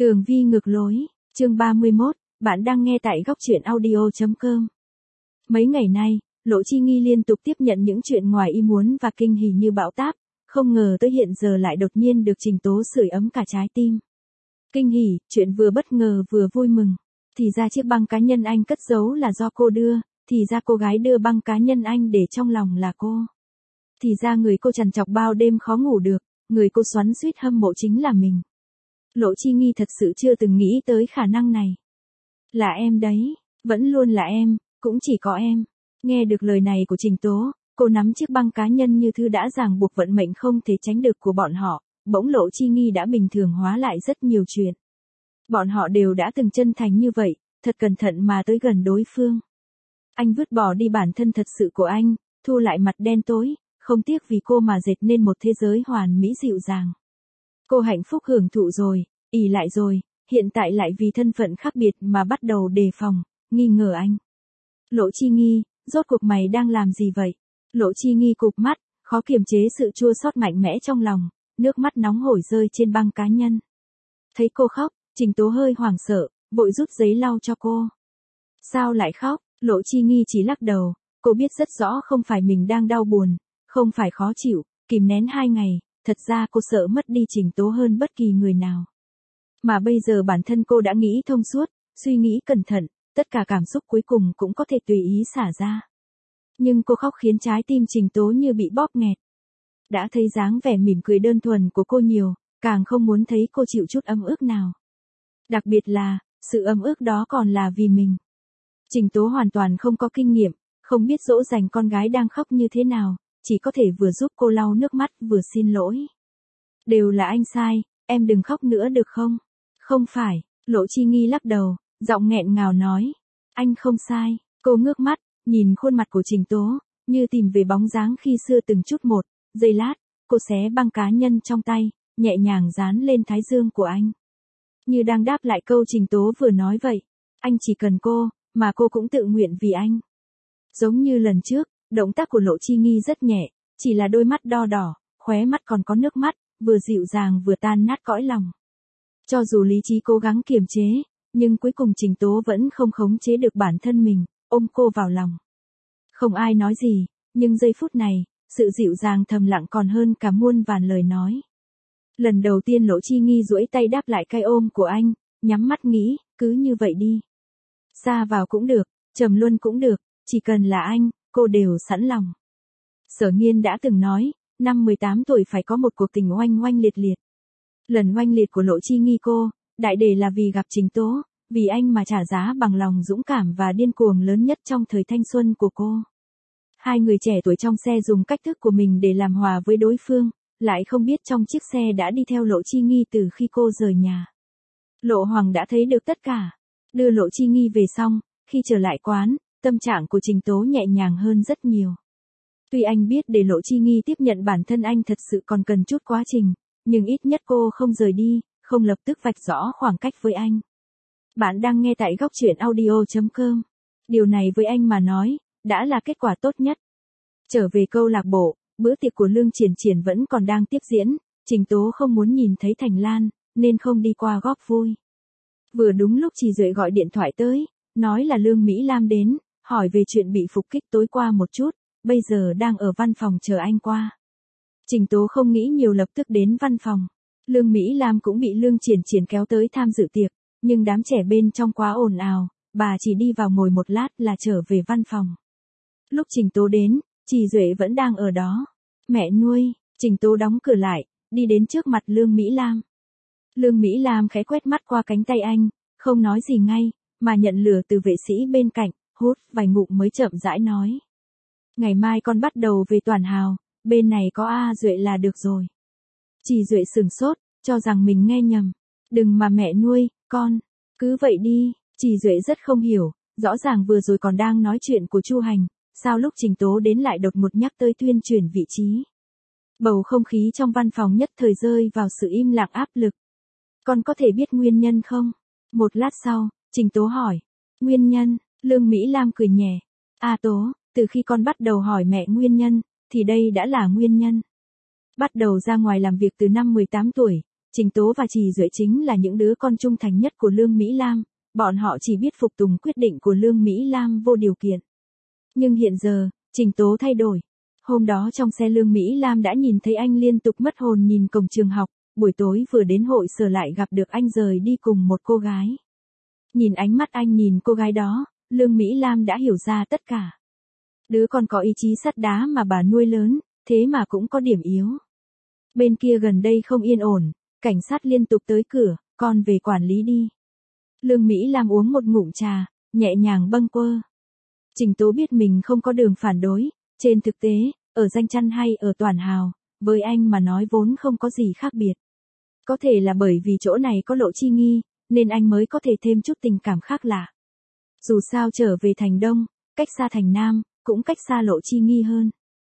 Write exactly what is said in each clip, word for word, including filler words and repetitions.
Tường vi ngược lối, chương ba mươi mốt, bạn đang nghe tại góc truyện audio.com. Mấy ngày nay, Lộ Chi Nghi liên tục tiếp nhận những chuyện ngoài ý muốn và kinh hỉ như bão táp, không ngờ tới hiện giờ lại đột nhiên được Trình Tố sưởi ấm cả trái tim. Kinh hỉ, chuyện vừa bất ngờ vừa vui mừng. Thì ra chiếc băng cá nhân anh cất giấu là do cô đưa, thì ra cô gái đưa băng cá nhân anh để trong lòng là cô. Thì ra người cô trằn trọc bao đêm khó ngủ được, người cô xoắn xuýt hâm mộ chính là mình. Lộ Chi Nghi thật sự chưa từng nghĩ tới khả năng này. Là em đấy, vẫn luôn là em, cũng chỉ có em. Nghe được lời này của Trình Tố, cô nắm chiếc băng cá nhân như thứ đã ràng buộc vận mệnh không thể tránh được của bọn họ, bỗng Lộ Chi Nghi đã bình thường hóa lại rất nhiều chuyện. Bọn họ đều đã từng chân thành như vậy, thật cẩn thận mà tới gần đối phương. Anh vứt bỏ đi bản thân thật sự của anh, thu lại mặt đen tối, không tiếc vì cô mà dệt nên một thế giới hoàn mỹ dịu dàng. Cô hạnh phúc hưởng thụ rồi, ỷ lại rồi, hiện tại lại vì thân phận khác biệt mà bắt đầu đề phòng, nghi ngờ anh. Lộ Chi Nghi, rốt cuộc mày đang làm gì vậy? Lộ Chi Nghi cụp mắt, khó kiềm chế sự chua xót mạnh mẽ trong lòng, nước mắt nóng hổi rơi trên băng cá nhân. Thấy cô khóc, Trình Tố hơi hoảng sợ, vội rút giấy lau cho cô. Sao lại khóc? Lộ Chi Nghi chỉ lắc đầu, cô biết rất rõ không phải mình đang đau buồn, không phải khó chịu, kìm nén hai ngày, thật ra cô sợ mất đi Trình Tố hơn bất kỳ người nào. Mà bây giờ bản thân cô đã nghĩ thông suốt, suy nghĩ cẩn thận, tất cả cảm xúc cuối cùng cũng có thể tùy ý xả ra. Nhưng cô khóc khiến trái tim Trình Tố như bị bóp nghẹt. Đã thấy dáng vẻ mỉm cười đơn thuần của cô nhiều, càng không muốn thấy cô chịu chút ấm ức nào. Đặc biệt là, sự ấm ức đó còn là vì mình. Trình Tố hoàn toàn không có kinh nghiệm, không biết dỗ dành con gái đang khóc như thế nào, chỉ có thể vừa giúp cô lau nước mắt vừa xin lỗi. Đều là anh sai, em đừng khóc nữa được không? Không phải, Lộ Chi Nghi lắc đầu, giọng nghẹn ngào nói. Anh không sai, cô ngước mắt, nhìn khuôn mặt của Trình Tố, như tìm về bóng dáng khi xưa từng chút một, giây lát, cô xé băng cá nhân trong tay, nhẹ nhàng dán lên thái dương của anh. Như đang đáp lại câu Trình Tố vừa nói vậy, anh chỉ cần cô, mà cô cũng tự nguyện vì anh. Giống như lần trước, động tác của Lộ Chi Nghi rất nhẹ, chỉ là đôi mắt đo đỏ, khóe mắt còn có nước mắt, vừa dịu dàng vừa tan nát cõi lòng. Cho dù lý trí cố gắng kiềm chế, nhưng cuối cùng Trình Tố vẫn không khống chế được bản thân mình, ôm cô vào lòng. Không ai nói gì, nhưng giây phút này, sự dịu dàng thầm lặng còn hơn cả muôn vàn lời nói. Lần đầu tiên Lộ Chi Nghi duỗi tay đáp lại cái ôm của anh, nhắm mắt nghĩ, cứ như vậy đi. Xa vào cũng được, trầm luân cũng được, chỉ cần là anh, cô đều sẵn lòng. Sở Nghiên đã từng nói, năm mười tám tuổi phải có một cuộc tình oanh oanh liệt liệt. Lần oanh liệt của Lộ Chi Nghi cô, đại để là vì gặp Trình Tố, vì anh mà trả giá bằng lòng dũng cảm và điên cuồng lớn nhất trong thời thanh xuân của cô. Hai người trẻ tuổi trong xe dùng cách thức của mình để làm hòa với đối phương, lại không biết trong chiếc xe đã đi theo Lộ Chi Nghi từ khi cô rời nhà. Lộ Hoàng đã thấy được tất cả. Đưa Lộ Chi Nghi về xong, khi trở lại quán, tâm trạng của Trình Tố nhẹ nhàng hơn rất nhiều. Tuy anh biết để Lộ Chi Nghi tiếp nhận bản thân anh thật sự còn cần chút quá trình, nhưng ít nhất cô không rời đi, không lập tức vạch rõ khoảng cách với anh. Bạn đang nghe tại góc truyện audio.com. Điều này với anh mà nói, đã là kết quả tốt nhất. Trở về câu lạc bộ, bữa tiệc của Lương Triển Triển vẫn còn đang tiếp diễn, Trình Tố không muốn nhìn thấy Thành Lan, nên không đi qua góp vui. Vừa đúng lúc Trì Duệ gọi điện thoại tới, nói là Lương Mỹ Lam đến, hỏi về chuyện bị phục kích tối qua một chút, bây giờ đang ở văn phòng chờ anh qua. Trình Tố không nghĩ nhiều lập tức đến văn phòng. Lương Mỹ Lam cũng bị Lương Triển Triển kéo tới tham dự tiệc, nhưng đám trẻ bên trong quá ồn ào, bà chỉ đi vào ngồi một lát là trở về văn phòng. Lúc Trình Tố đến, Trì Duệ vẫn đang ở đó. Mẹ nuôi, Trình Tố đóng cửa lại, đi đến trước mặt Lương Mỹ Lam. Lương Mỹ Lam khẽ quét mắt qua cánh tay anh, không nói gì ngay, mà nhận lửa từ vệ sĩ bên cạnh, hút vài ngụm mới chậm rãi nói. Ngày mai con bắt đầu về Toàn Hào, bên này có A Duệ là được rồi. Trì Duệ sửng sốt, cho rằng mình nghe nhầm. Đừng mà mẹ nuôi, con, cứ vậy đi. Trì Duệ rất không hiểu, rõ ràng vừa rồi còn đang nói chuyện của Chu Hành, sao lúc Trình Tố đến lại đột ngột nhắc tới tuyên truyền vị trí. Bầu không khí trong văn phòng nhất thời rơi vào sự im lặng áp lực. Con có thể biết nguyên nhân không? Một lát sau, Trình Tố hỏi. Nguyên nhân, Lương Mỹ Lam cười nhẹ. À Tố, từ khi con bắt đầu hỏi mẹ nguyên nhân, thì đây đã là nguyên nhân. Bắt đầu ra ngoài làm việc từ năm mười tám tuổi, Trình Tố và Trì Duệ chính là những đứa con trung thành nhất của Lương Mỹ Lam, bọn họ chỉ biết phục tùng quyết định của Lương Mỹ Lam vô điều kiện. Nhưng hiện giờ, Trình Tố thay đổi. Hôm đó trong xe Lương Mỹ Lam đã nhìn thấy anh liên tục mất hồn nhìn cổng trường học, buổi tối vừa đến hội sở lại gặp được anh rời đi cùng một cô gái. Nhìn ánh mắt anh nhìn cô gái đó, Lương Mỹ Lam đã hiểu ra tất cả. Đứa con có ý chí sắt đá mà bà nuôi lớn, thế mà cũng có điểm yếu. Bên kia gần đây không yên ổn, cảnh sát liên tục tới cửa, con về quản lý đi. Lương Mỹ Lam uống một ngụm trà, nhẹ nhàng bâng quơ. Trình Tố biết mình không có đường phản đối, trên thực tế, ở Danh Chăn hay ở Toàn Hào, với anh mà nói vốn không có gì khác biệt. Có thể là bởi vì chỗ này có Lộ Chi Nghi, nên anh mới có thể thêm chút tình cảm khác lạ. Dù sao trở về thành Đông, cách xa thành Nam, cũng cách xa Lộ Chi Nghi hơn.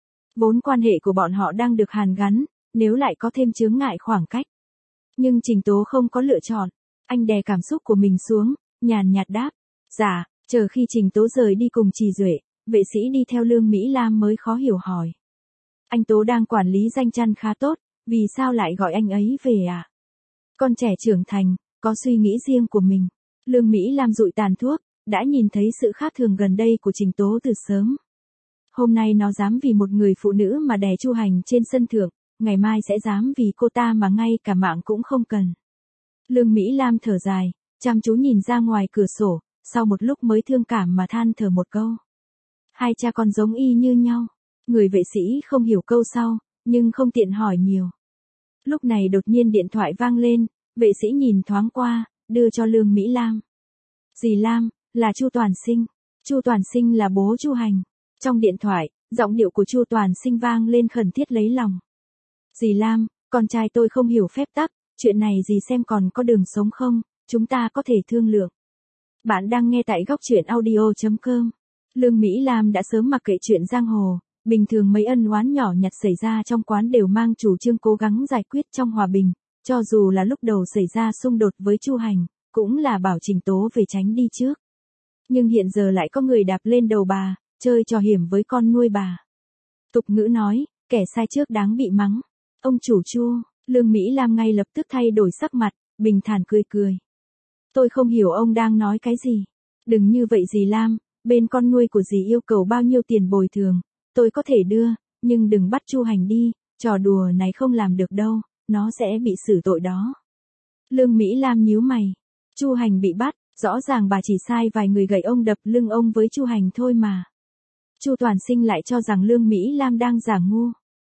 Vốn quan hệ của bọn họ đang được hàn gắn, nếu lại có thêm chướng ngại khoảng cách. Nhưng Trình Tố không có lựa chọn, anh đè cảm xúc của mình xuống, nhàn nhạt đáp. Dạ, chờ khi Trình Tố rời đi cùng Trì Duệ, vệ sĩ đi theo Lương Mỹ Lam mới khó hiểu hỏi. Anh Tố đang quản lý Danh Chăn khá tốt, vì sao lại gọi anh ấy về à? Con trẻ trưởng thành, có suy nghĩ riêng của mình. Lương Mỹ Lam dụi tàn thuốc, đã nhìn thấy sự khác thường gần đây của Trình Tố từ sớm. Hôm nay nó dám vì một người phụ nữ mà đè Chu Hành trên sân thượng, ngày mai sẽ dám vì cô ta mà ngay cả mạng cũng không cần. Lương Mỹ Lam thở dài, chăm chú nhìn ra ngoài cửa sổ, sau một lúc mới thương cảm mà than thở một câu. Hai cha con giống y như nhau. Người vệ sĩ không hiểu câu sau, nhưng không tiện hỏi nhiều. Lúc này đột nhiên điện thoại vang lên, vệ sĩ nhìn thoáng qua, đưa cho Lương Mỹ Lam. Dì Lam, là Chu Toàn Sinh. Chu Toàn Sinh là bố Chu Hành. Trong điện thoại, giọng điệu của Chu Toàn Sinh vang lên khẩn thiết lấy lòng. Dì Lam, con trai tôi không hiểu phép tắc, chuyện này dì xem còn có đường sống không, chúng ta có thể thương lượng. Bạn đang nghe tại góc truyện audio chấm com. Lương Mỹ Lam đã sớm mặc kệ chuyện giang hồ, bình thường mấy ân oán nhỏ nhặt xảy ra trong quán đều mang chủ trương cố gắng giải quyết trong hòa bình, cho dù là lúc đầu xảy ra xung đột với Chu Hành, cũng là bảo Trình Tố về tránh đi trước. Nhưng hiện giờ lại có người đạp lên đầu bà, chơi trò hiểm với con nuôi bà. Tục ngữ nói, kẻ sai trước đáng bị mắng. Ông chủ Chu, Lương Mỹ Lam ngay lập tức thay đổi sắc mặt, bình thản cười cười. Tôi không hiểu ông đang nói cái gì. Đừng như vậy dì Lam, bên con nuôi của dì yêu cầu bao nhiêu tiền bồi thường, tôi có thể đưa, nhưng đừng bắt Chu Hành đi, trò đùa này không làm được đâu, nó sẽ bị xử tội đó. Lương Mỹ Lam nhíu mày. Chu Hành bị bắt, rõ ràng bà chỉ sai vài người gậy ông đập lưng ông với Chu Hành thôi mà. Chu Toàn Sinh lại cho rằng Lương Mỹ Lam đang giả ngu.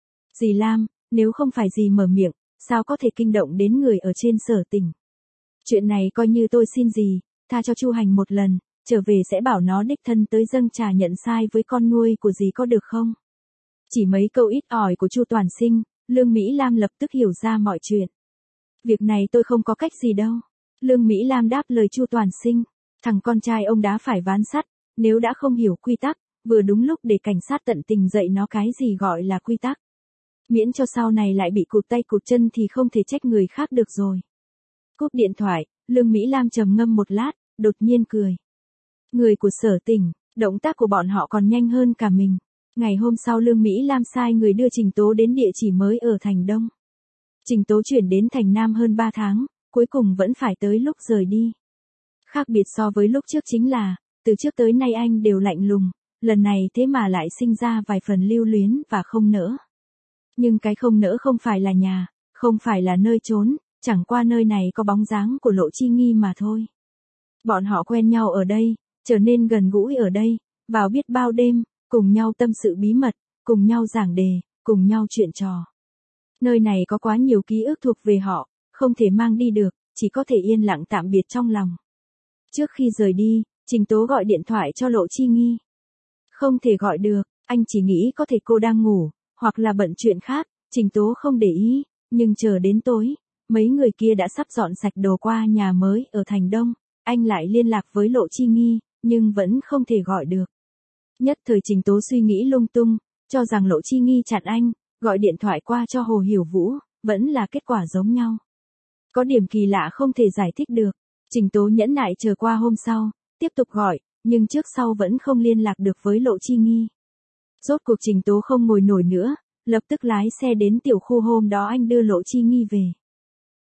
Dì Lam, nếu không phải dì mở miệng, sao có thể kinh động đến người ở trên Sở Tỉnh. Chuyện này coi như tôi xin dì, tha cho Chu Hành một lần, trở về sẽ bảo nó đích thân tới dâng trà nhận sai với con nuôi của dì có được không? Chỉ mấy câu ít ỏi của Chu Toàn Sinh, Lương Mỹ Lam lập tức hiểu ra mọi chuyện. Việc này tôi không có cách gì đâu. Lương Mỹ Lam đáp lời Chu Toàn Sinh, thằng con trai ông đã phải ván sắt, nếu đã không hiểu quy tắc, vừa đúng lúc để cảnh sát tận tình dạy nó cái gì gọi là quy tắc. Miễn cho sau này lại bị cụt tay cụt chân thì không thể trách người khác được rồi. Cúp điện thoại, Lương Mỹ Lam trầm ngâm một lát, đột nhiên cười. Người của Sở Tỉnh, động tác của bọn họ còn nhanh hơn cả mình. Ngày hôm sau Lương Mỹ Lam sai người đưa Trình Tố đến địa chỉ mới ở thành Đông. Trình Tố chuyển đến thành Nam hơn ba tháng, cuối cùng vẫn phải tới lúc rời đi. Khác biệt so với lúc trước chính là, từ trước tới nay anh đều lạnh lùng, lần này thế mà lại sinh ra vài phần lưu luyến và không nỡ. Nhưng cái không nỡ không phải là nhà, không phải là nơi trốn, chẳng qua nơi này có bóng dáng của Lộ Chi Nghi mà thôi. Bọn họ quen nhau ở đây, trở nên gần gũi ở đây, vào biết bao đêm, cùng nhau tâm sự bí mật, cùng nhau giảng đề, cùng nhau chuyện trò. Nơi này có quá nhiều ký ức thuộc về họ, không thể mang đi được, chỉ có thể yên lặng tạm biệt trong lòng. Trước khi rời đi, Trình Tố gọi điện thoại cho Lộ Chi Nghi. Không thể gọi được, anh chỉ nghĩ có thể cô đang ngủ, hoặc là bận chuyện khác, Trình Tố không để ý, nhưng chờ đến tối, mấy người kia đã sắp dọn sạch đồ qua nhà mới ở thành Đông, anh lại liên lạc với Lộ Chi Nghi, nhưng vẫn không thể gọi được. Nhất thời Trình Tố suy nghĩ lung tung, cho rằng Lộ Chi Nghi chặn anh, gọi điện thoại qua cho Hồ Hiểu Vũ, vẫn là kết quả giống nhau. Có điểm kỳ lạ không thể giải thích được, Trình Tố nhẫn nại chờ qua hôm sau, tiếp tục gọi, nhưng trước sau vẫn không liên lạc được với Lộ Chi Nghi. Rốt cuộc Trình Tố không ngồi nổi nữa, lập tức lái xe đến tiểu khu hôm đó anh đưa Lộ Chi Nghi về.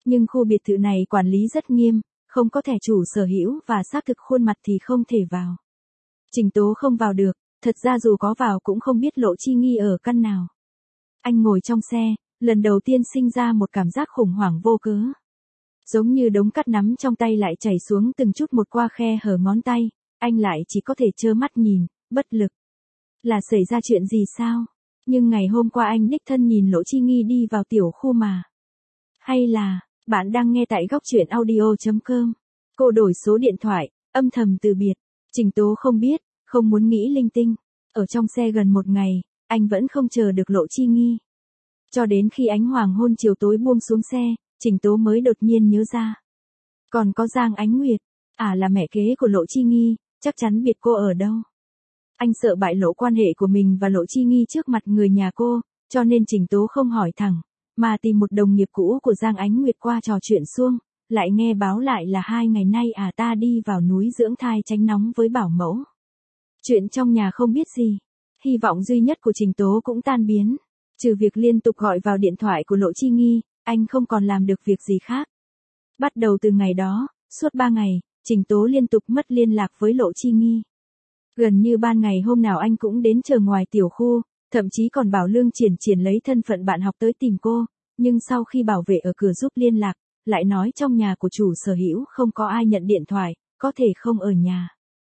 Nhưng khu biệt thự này quản lý rất nghiêm, không có thẻ chủ sở hữu và xác thực khuôn mặt thì không thể vào. Trình Tố không vào được, thật ra dù có vào cũng không biết Lộ Chi Nghi ở căn nào. Anh ngồi trong xe, lần đầu tiên sinh ra một cảm giác khủng hoảng vô cớ. Giống như đống cát nắm trong tay lại chảy xuống từng chút một qua khe hở ngón tay, anh lại chỉ có thể trơ mắt nhìn, bất lực. Là xảy ra chuyện gì sao? Nhưng ngày hôm qua anh đích thân nhìn Lộ Chi Nghi đi vào tiểu khu mà. Hay là, bạn đang nghe tại góc truyện audio chấm com. Cô đổi số điện thoại, âm thầm từ biệt. Trình Tố không biết, không muốn nghĩ linh tinh. Ở trong xe gần một ngày, anh vẫn không chờ được Lộ Chi Nghi. Cho đến khi ánh hoàng hôn chiều tối buông xuống xe, Trình Tố mới đột nhiên nhớ ra. Còn có Giang Ánh Nguyệt, à là mẹ kế của Lộ Chi Nghi, chắc chắn biết cô ở đâu. Anh sợ bại lộ quan hệ của mình và Lộ Chi Nghi trước mặt người nhà cô, cho nên Trình Tố không hỏi thẳng, mà tìm một đồng nghiệp cũ của Giang Ánh Nguyệt qua trò chuyện suông, lại nghe báo lại là hai ngày nay à ta đi vào núi dưỡng thai tránh nóng với bảo mẫu. Chuyện trong nhà không biết gì, hy vọng duy nhất của Trình Tố cũng tan biến, trừ việc liên tục gọi vào điện thoại của Lộ Chi Nghi, anh không còn làm được việc gì khác. Bắt đầu từ ngày đó, suốt ba ngày, Trình Tố liên tục mất liên lạc với Lộ Chi Nghi. Gần như ban ngày hôm nào anh cũng đến chờ ngoài tiểu khu, thậm chí còn bảo Lương Triển Triển lấy thân phận bạn học tới tìm cô, nhưng sau khi bảo vệ ở cửa giúp liên lạc, lại nói trong nhà của chủ sở hữu không có ai nhận điện thoại, có thể không ở nhà.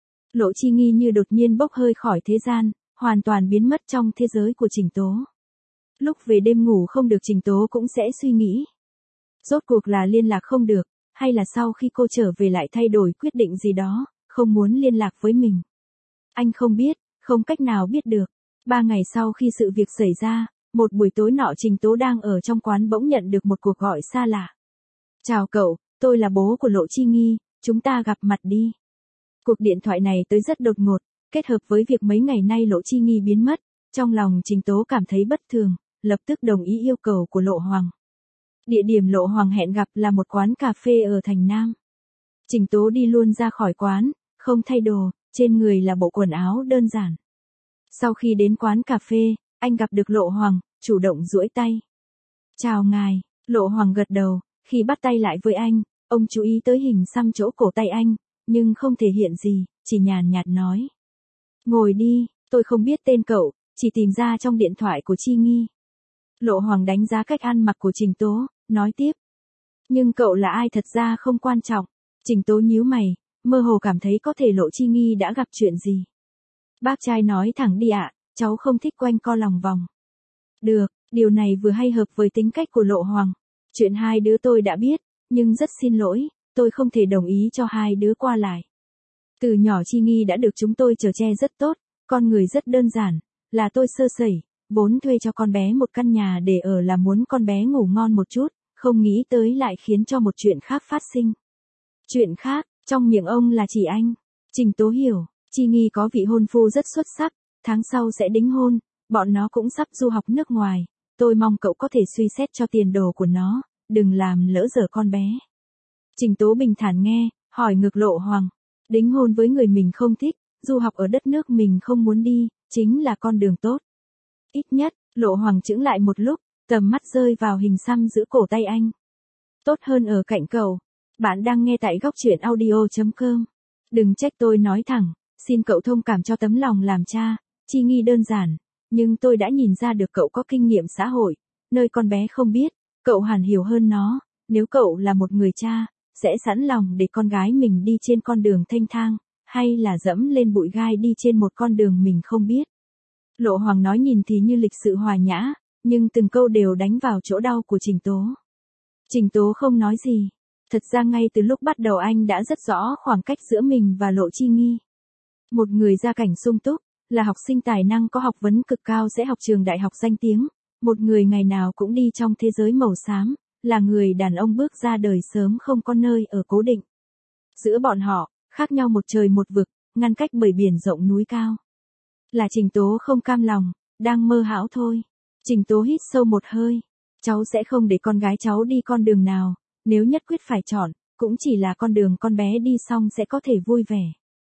Lộ Chi Nghi như đột nhiên bốc hơi khỏi thế gian, hoàn toàn biến mất trong thế giới của Trình Tố. Lúc về đêm ngủ không được Trình Tố cũng sẽ suy nghĩ. Rốt cuộc là liên lạc không được, hay là sau khi cô trở về lại thay đổi quyết định gì đó, không muốn liên lạc với mình. Anh không biết, không cách nào biết được. Ba ngày sau khi sự việc xảy ra, một buổi tối nọ Trình Tố đang ở trong quán bỗng nhận được một cuộc gọi xa lạ. Chào cậu, tôi là bố của Lộ Chi Nghi, chúng ta gặp mặt đi. Cuộc điện thoại này tới rất đột ngột, kết hợp với việc mấy ngày nay Lộ Chi Nghi biến mất, trong lòng Trình Tố cảm thấy bất thường, lập tức đồng ý yêu cầu của Lộ Hoàng. Địa điểm Lộ Hoàng hẹn gặp là một quán cà phê ở thành Nam. Trình Tố đi luôn ra khỏi quán, không thay đồ, trên người là bộ quần áo đơn giản. Sau khi đến quán cà phê, anh gặp được Lộ Hoàng, chủ động duỗi tay. Chào ngài, Lộ Hoàng gật đầu, khi bắt tay lại với anh, ông chú ý tới hình xăm chỗ cổ tay anh, nhưng không thể hiện gì, chỉ nhàn nhạt nói. Ngồi đi, tôi không biết tên cậu, chỉ tìm ra trong điện thoại của Chi Nghi. Lộ Hoàng đánh giá cách ăn mặc của Trình Tố, nói tiếp. Nhưng cậu là ai thật ra không quan trọng. Trình Tố nhíu mày, mơ hồ cảm thấy có thể Lộ Chi Nghi đã gặp chuyện gì. Bác trai nói thẳng đi ạ, cháu không thích quanh co lòng vòng. Được, điều này vừa hay hợp với tính cách của Lộ Hoàng. Chuyện hai đứa tôi đã biết, nhưng rất xin lỗi, tôi không thể đồng ý cho hai đứa qua lại. Từ nhỏ Chi Nghi đã được chúng tôi chở che rất tốt, con người rất đơn giản, là tôi sơ sẩy, vốn thuê cho con bé một căn nhà để ở là muốn con bé ngủ ngon một chút, không nghĩ tới lại khiến cho một chuyện khác phát sinh. Chuyện khác, trong miệng ông là chỉ anh. Trình Tố hiểu, Chi Nghi có vị hôn phu rất xuất sắc, tháng sau sẽ đính hôn, bọn nó cũng sắp du học nước ngoài, tôi mong cậu có thể suy xét cho tiền đồ của nó, đừng làm lỡ dở con bé. Trình Tố bình thản nghe, hỏi ngược Lộ Hoàng, đính hôn với người mình không thích, du học ở đất nước mình không muốn đi, chính là con đường tốt. Ít nhất, Lộ Hoàng chững lại một lúc, tầm mắt rơi vào hình xăm giữa cổ tay anh. Tốt hơn ở cạnh cậu. Bạn đang nghe tại góc truyện audio chấm com. Đừng trách tôi nói thẳng, xin cậu thông cảm cho tấm lòng làm cha, Chi Nghi đơn giản, nhưng tôi đã nhìn ra được cậu có kinh nghiệm xã hội, nơi con bé không biết, cậu hẳn hiểu hơn nó, nếu cậu là một người cha, sẽ sẵn lòng để con gái mình đi trên con đường thênh thang, hay là dẫm lên bụi gai đi trên một con đường mình không biết. Lộ Hoàng nói nhìn thì như lịch sự hòa nhã, nhưng từng câu đều đánh vào chỗ đau của Trình Tố. Trình Tố không nói gì. Thật ra ngay từ lúc bắt đầu anh đã rất rõ khoảng cách giữa mình và Lộ Chi Nghi. Một người gia cảnh sung túc, là học sinh tài năng có học vấn cực cao sẽ học trường đại học danh tiếng, một người ngày nào cũng đi trong thế giới màu xám, là người đàn ông bước ra đời sớm không có nơi ở cố định. Giữa bọn họ, khác nhau một trời một vực, ngăn cách bởi biển rộng núi cao. Là Trình Tố không cam lòng, đang mơ hão thôi. Trình Tố hít sâu một hơi, cháu sẽ không để con gái cháu đi con đường nào. Nếu nhất quyết phải chọn, cũng chỉ là con đường con bé đi xong sẽ có thể vui vẻ.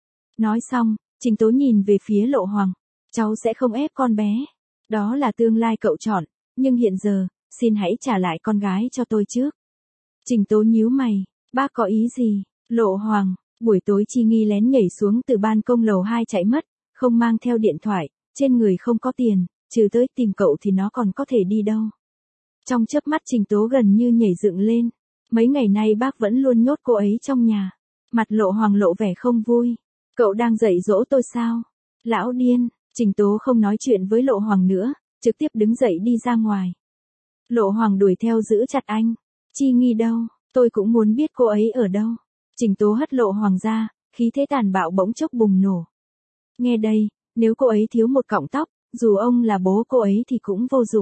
Nói xong, Trình Tố nhìn về phía Lộ Hoàng. Cháu sẽ không ép con bé. Đó là tương lai cậu chọn, nhưng hiện giờ, xin hãy trả lại con gái cho tôi trước. Trình Tố nhíu mày, bác có ý gì? Lộ Hoàng, buổi tối Chi Nghi lén nhảy xuống từ ban công lầu hai chạy mất, không mang theo điện thoại, trên người không có tiền, trừ tới tìm cậu thì nó còn có thể đi đâu. Trong chớp mắt Trình Tố gần như nhảy dựng lên, mấy ngày nay bác vẫn luôn nhốt cô ấy trong nhà. Mặt Lộ Hoàng lộ vẻ không vui, cậu đang dạy dỗ tôi sao? Lão điên, Trình Tố không nói chuyện với Lộ Hoàng nữa, trực tiếp đứng dậy đi ra ngoài. Lộ Hoàng đuổi theo giữ chặt anh, Chi Nghi đâu, tôi cũng muốn biết cô ấy ở đâu. Trình Tố hất Lộ Hoàng ra, khí thế tàn bạo bỗng chốc bùng nổ. Nghe đây, nếu cô ấy thiếu một cọng tóc, dù ông là bố cô ấy thì cũng vô dụng.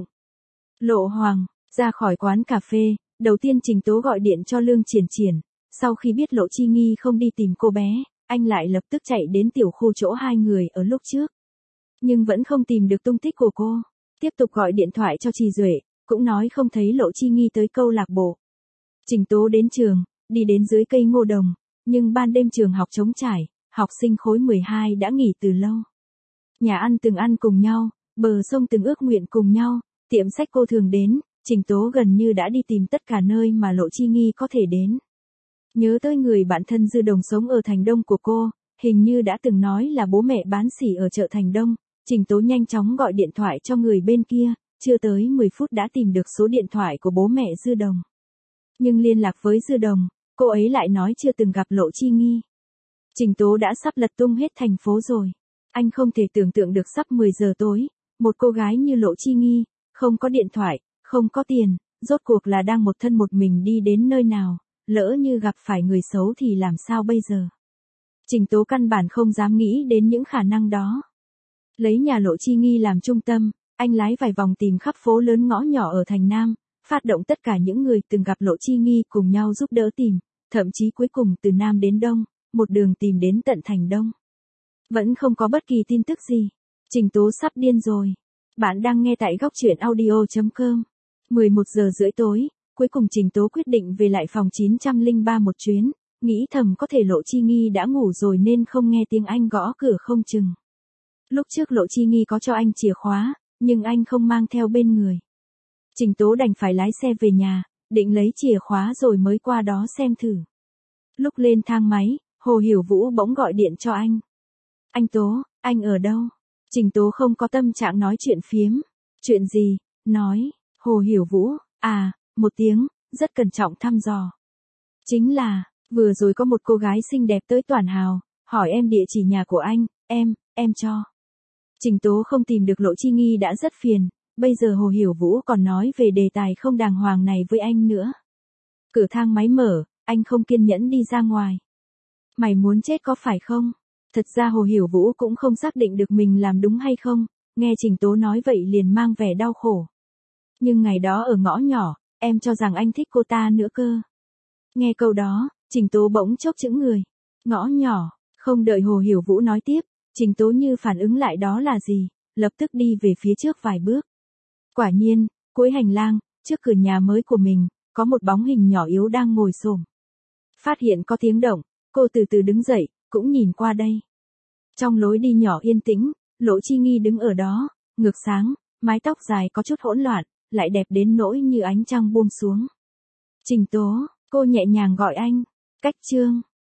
Lộ Hoàng, ra khỏi quán cà phê, đầu tiên Trình Tố gọi điện cho Lương Triển Triển, sau khi biết Lộ Chi Nghi không đi tìm cô bé, anh lại lập tức chạy đến tiểu khu chỗ hai người ở lúc trước. Nhưng vẫn không tìm được tung tích của cô, tiếp tục gọi điện thoại cho Trì Duệ, cũng nói không thấy Lộ Chi Nghi tới câu lạc bộ. Trình Tố đến trường, đi đến dưới cây ngô đồng, nhưng ban đêm trường học trống trải, học sinh khối mười hai đã nghỉ từ lâu. Nhà ăn từng ăn cùng nhau, bờ sông từng ước nguyện cùng nhau, tiệm sách cô thường đến, Trình Tố gần như đã đi tìm tất cả nơi mà Lộ Chi Nghi có thể đến. Nhớ tới người bạn thân Dư Đồng sống ở Thành Đông của cô, hình như đã từng nói là bố mẹ bán sỉ ở chợ Thành Đông, Trình Tố nhanh chóng gọi điện thoại cho người bên kia, chưa tới mười phút đã tìm được số điện thoại của bố mẹ Dư Đồng. Nhưng liên lạc với Dư Đồng, cô ấy lại nói chưa từng gặp Lộ Chi Nghi. Trình Tố đã sắp lật tung hết thành phố rồi. Anh không thể tưởng tượng được sắp mười giờ tối, một cô gái như Lộ Chi Nghi, không có điện thoại, không có tiền, rốt cuộc là đang một thân một mình đi đến nơi nào, lỡ như gặp phải người xấu thì làm sao bây giờ. Trình Tố căn bản không dám nghĩ đến những khả năng đó. Lấy nhà Lộ Chi Nghi làm trung tâm, anh lái vài vòng tìm khắp phố lớn ngõ nhỏ ở thành Nam, phát động tất cả những người từng gặp Lộ Chi Nghi cùng nhau giúp đỡ tìm, thậm chí cuối cùng từ Nam đến Đông, một đường tìm đến tận Thành Đông. Vẫn không có bất kỳ tin tức gì. Trình Tố sắp điên rồi. Bạn đang nghe tại góc truyện audio chấm com. mười một giờ rưỡi tối, cuối cùng Trình Tố quyết định về lại phòng chín không ba một chuyến, nghĩ thầm có thể Lộ Chi Nghi đã ngủ rồi nên không nghe tiếng anh gõ cửa không chừng. Lúc trước Lộ Chi Nghi có cho anh chìa khóa, nhưng anh không mang theo bên người. Trình Tố đành phải lái xe về nhà, định lấy chìa khóa rồi mới qua đó xem thử. Lúc lên thang máy, Hồ Hiểu Vũ bỗng gọi điện cho anh. Anh Tố, anh ở đâu? Trình Tố không có tâm trạng nói chuyện phiếm. Chuyện gì? Nói, Hồ Hiểu Vũ, à, một tiếng, rất cẩn trọng thăm dò. Chính là, vừa rồi có một cô gái xinh đẹp tới Toàn Hào, hỏi em địa chỉ nhà của anh, em, em cho. Trình Tố không tìm được Lộ Chi Nghi đã rất phiền, bây giờ Hồ Hiểu Vũ còn nói về đề tài không đàng hoàng này với anh nữa. Cửa thang máy mở, anh không kiên nhẫn đi ra ngoài. Mày muốn chết có phải không? Thật ra Hồ Hiểu Vũ cũng không xác định được mình làm đúng hay không, nghe Trình Tố nói vậy liền mang vẻ đau khổ. Nhưng ngày đó ở ngõ nhỏ, em cho rằng anh thích cô ta nữa cơ. Nghe câu đó, Trình Tố bỗng chốc chững người. Ngõ nhỏ, không đợi Hồ Hiểu Vũ nói tiếp, Trình Tố như phản ứng lại đó là gì, lập tức đi về phía trước vài bước. Quả nhiên, cuối hành lang, trước cửa nhà mới của mình, có một bóng hình nhỏ yếu đang ngồi xổm. Phát hiện có tiếng động, cô từ từ đứng dậy, cũng nhìn qua đây. Trong lối đi nhỏ yên tĩnh, Lộ Chi Nghi đứng ở đó, ngực sáng, mái tóc dài có chút hỗn loạn, lại đẹp đến nỗi như ánh trăng buông xuống. Trình Tố, cô nhẹ nhàng gọi anh. Cách chương.